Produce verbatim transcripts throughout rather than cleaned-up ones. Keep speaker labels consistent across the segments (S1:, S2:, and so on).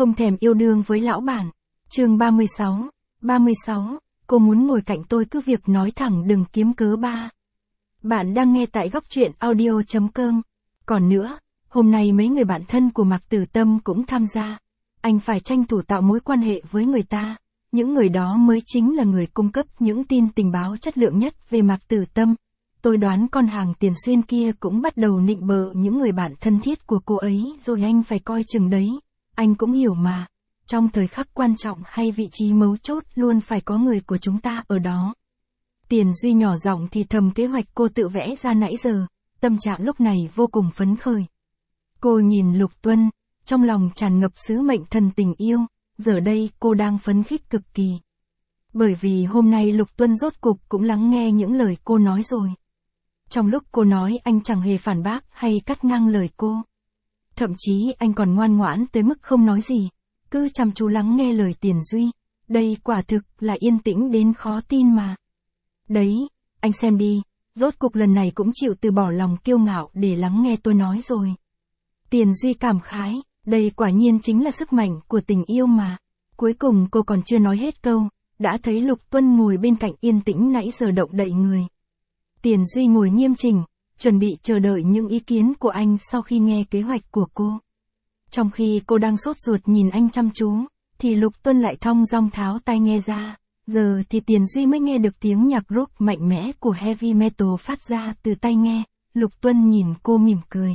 S1: Không thèm yêu đương với lão bản. Chương ba mươi sáu. ba mươi sáu. Cô muốn ngồi cạnh tôi cứ việc nói thẳng đừng kiếm cớ ba. Bạn đang nghe tại góc truyện audio chấm com. Còn nữa, hôm nay mấy người bạn thân của Mạc Tử Tâm cũng tham gia. Anh phải tranh thủ tạo mối quan hệ với người ta. Những người đó mới chính là người cung cấp những tin tình báo chất lượng nhất về Mạc Tử Tâm. Tôi đoán con hàng Tiền Xuyên kia cũng bắt đầu nịnh bợ những người bạn thân thiết của cô ấy rồi anh phải coi chừng đấy. Anh cũng hiểu mà. Trong thời khắc quan trọng hay vị trí mấu chốt luôn phải có người của chúng ta ở đó. Tiền Duy nhỏ giọng thì thầm kế hoạch cô tự vẽ ra nãy giờ. Tâm trạng lúc này vô cùng phấn khởi. Cô nhìn Lục Tuân, trong lòng tràn ngập sứ mệnh thần tình yêu. Giờ đây cô đang phấn khích cực kỳ. Bởi vì hôm nay Lục Tuân rốt cục cũng lắng nghe những lời cô nói rồi. Trong lúc cô nói anh chẳng hề phản bác hay cắt ngang lời cô. Thậm chí anh còn ngoan ngoãn tới mức không nói gì, cứ chăm chú lắng nghe lời Tiền Duy. Đây quả thực là yên tĩnh đến khó tin mà. Đấy, anh xem đi, rốt cục lần này cũng chịu từ bỏ lòng kiêu ngạo để lắng nghe tôi nói rồi. Tiền Duy cảm khái, đây quả nhiên chính là sức mạnh của tình yêu mà. Cuối cùng cô còn chưa nói hết câu, đã thấy Lục Tuân ngồi bên cạnh yên tĩnh nãy giờ động đậy người. Tiền Duy ngồi nghiêm chỉnh, chuẩn bị chờ đợi những ý kiến của anh sau khi nghe kế hoạch của cô. Trong khi cô đang sốt ruột nhìn anh chăm chú, thì Lục Tuân lại thong dong tháo tai nghe ra. Giờ thì Tiền Duy mới nghe được tiếng nhạc rock mạnh mẽ của heavy metal phát ra từ tai nghe. Lục Tuân nhìn cô mỉm cười.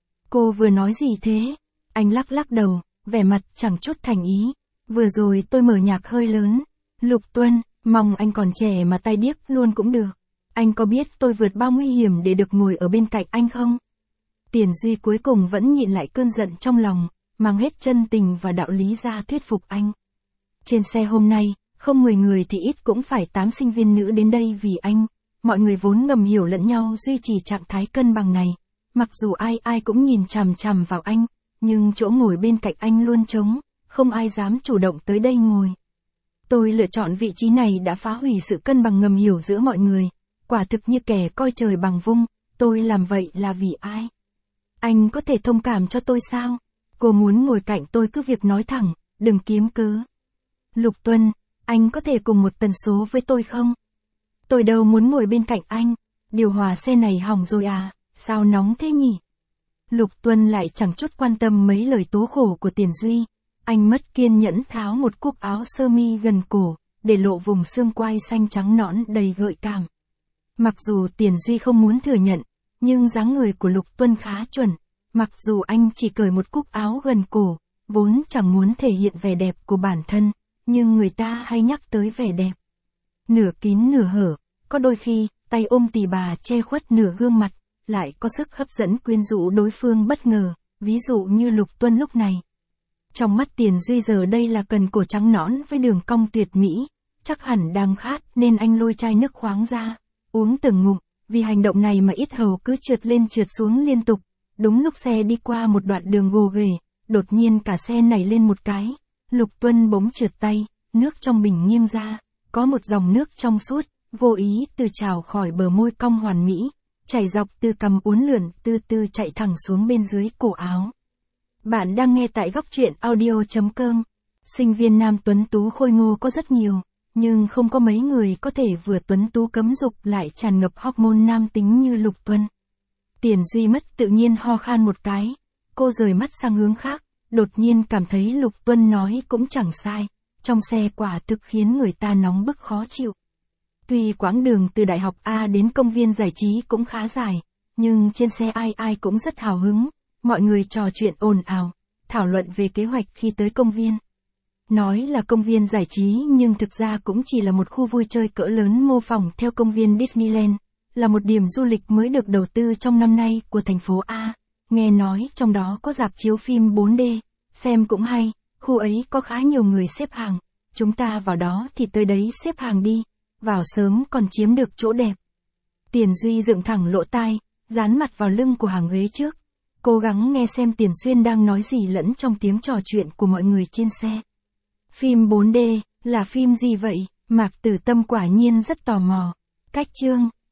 S1: Cô vừa nói gì thế? Anh lắc lắc đầu, vẻ mặt chẳng chút thành ý. Vừa rồi tôi mở nhạc hơi lớn. Lục Tuân, mong anh còn trẻ mà tai điếc luôn cũng được. Anh có biết tôi vượt bao nguy hiểm để được ngồi ở bên cạnh anh không? Tiền Duy cuối cùng vẫn nhịn lại cơn giận trong lòng, mang hết chân tình và đạo lý ra thuyết phục anh. Trên xe hôm nay, không mười người thì ít cũng phải tám sinh viên nữ đến đây vì anh. Mọi người vốn ngầm hiểu lẫn nhau duy trì trạng thái cân bằng này. Mặc dù ai ai cũng nhìn chằm chằm vào anh, nhưng chỗ ngồi bên cạnh anh luôn trống, không ai dám chủ động tới đây ngồi. Tôi lựa chọn vị trí này đã phá hủy sự cân bằng ngầm hiểu giữa mọi người. Quả thực như kẻ coi trời bằng vung, tôi làm vậy là vì ai? Anh có thể thông cảm cho tôi sao? Cô muốn ngồi cạnh tôi cứ việc nói thẳng, đừng kiếm cớ. Lục Tuân, anh có thể cùng một tần số với tôi không? Tôi đâu muốn ngồi bên cạnh anh, điều hòa xe này hỏng rồi à, sao nóng thế nhỉ? Lục Tuân lại chẳng chút quan tâm mấy lời tố khổ của Tiền Duy. Anh mất kiên nhẫn tháo một cúc áo sơ mi gần cổ, để lộ vùng xương quai xanh trắng nõn đầy gợi cảm. Mặc dù Tiền Duy không muốn thừa nhận, nhưng dáng người của Lục Tuân khá chuẩn. Mặc dù anh chỉ cởi một cúc áo gần cổ, vốn chẳng muốn thể hiện vẻ đẹp của bản thân, nhưng người ta hay nhắc tới vẻ đẹp. Nửa kín nửa hở, có đôi khi, tay ôm tì bà che khuất nửa gương mặt, lại có sức hấp dẫn quyến rũ đối phương bất ngờ, ví dụ như Lục Tuân lúc này. Trong mắt Tiền Duy giờ đây là cần cổ trắng nõn với đường cong tuyệt mỹ, chắc hẳn đang khát nên anh lôi chai nước khoáng ra. Uống từng ngụm, vì hành động này mà yết hầu cứ trượt lên trượt xuống liên tục. Đúng lúc xe đi qua một đoạn đường gồ ghề, đột nhiên cả xe nảy lên một cái. Lục Tuân bỗng trượt tay, nước trong bình nghiêng ra, có một dòng nước trong suốt, vô ý từ trào khỏi bờ môi cong hoàn mỹ, chảy dọc từ cằm uốn lượn từ từ chạy thẳng xuống bên dưới cổ áo. Bạn đang nghe tại góc truyện audio chấm com. Sinh viên nam tuấn tú khôi ngô có rất nhiều. Nhưng không có mấy người có thể vừa tuấn tú cấm dục lại tràn ngập hormone nam tính như Lục Tuân. Tiền Duy mất tự nhiên ho khan một cái. Cô rời mắt sang hướng khác, đột nhiên cảm thấy Lục Tuân nói cũng chẳng sai. Trong xe quả thực khiến người ta nóng bức khó chịu. Tuy quãng đường từ đại học A đến công viên giải trí cũng khá dài, nhưng trên xe ai ai cũng rất hào hứng. Mọi người trò chuyện ồn ào, thảo luận về kế hoạch khi tới công viên. Nói là công viên giải trí nhưng thực ra cũng chỉ là một khu vui chơi cỡ lớn mô phỏng theo công viên Disneyland, là một điểm du lịch mới được đầu tư trong năm nay của thành phố A. Nghe nói trong đó có rạp chiếu phim bốn D, xem cũng hay, khu ấy có khá nhiều người xếp hàng, chúng ta vào đó thì tới đấy xếp hàng đi, vào sớm còn chiếm được chỗ đẹp. Tiền Duy dựng thẳng lỗ tai, dán mặt vào lưng của hàng ghế trước, cố gắng nghe xem Tiền Xuyên đang nói gì lẫn trong tiếng trò chuyện của mọi người trên xe. Phim bốn D, là phim gì vậy? Mạc Tử Tâm quả nhiên rất tò mò. Cách chương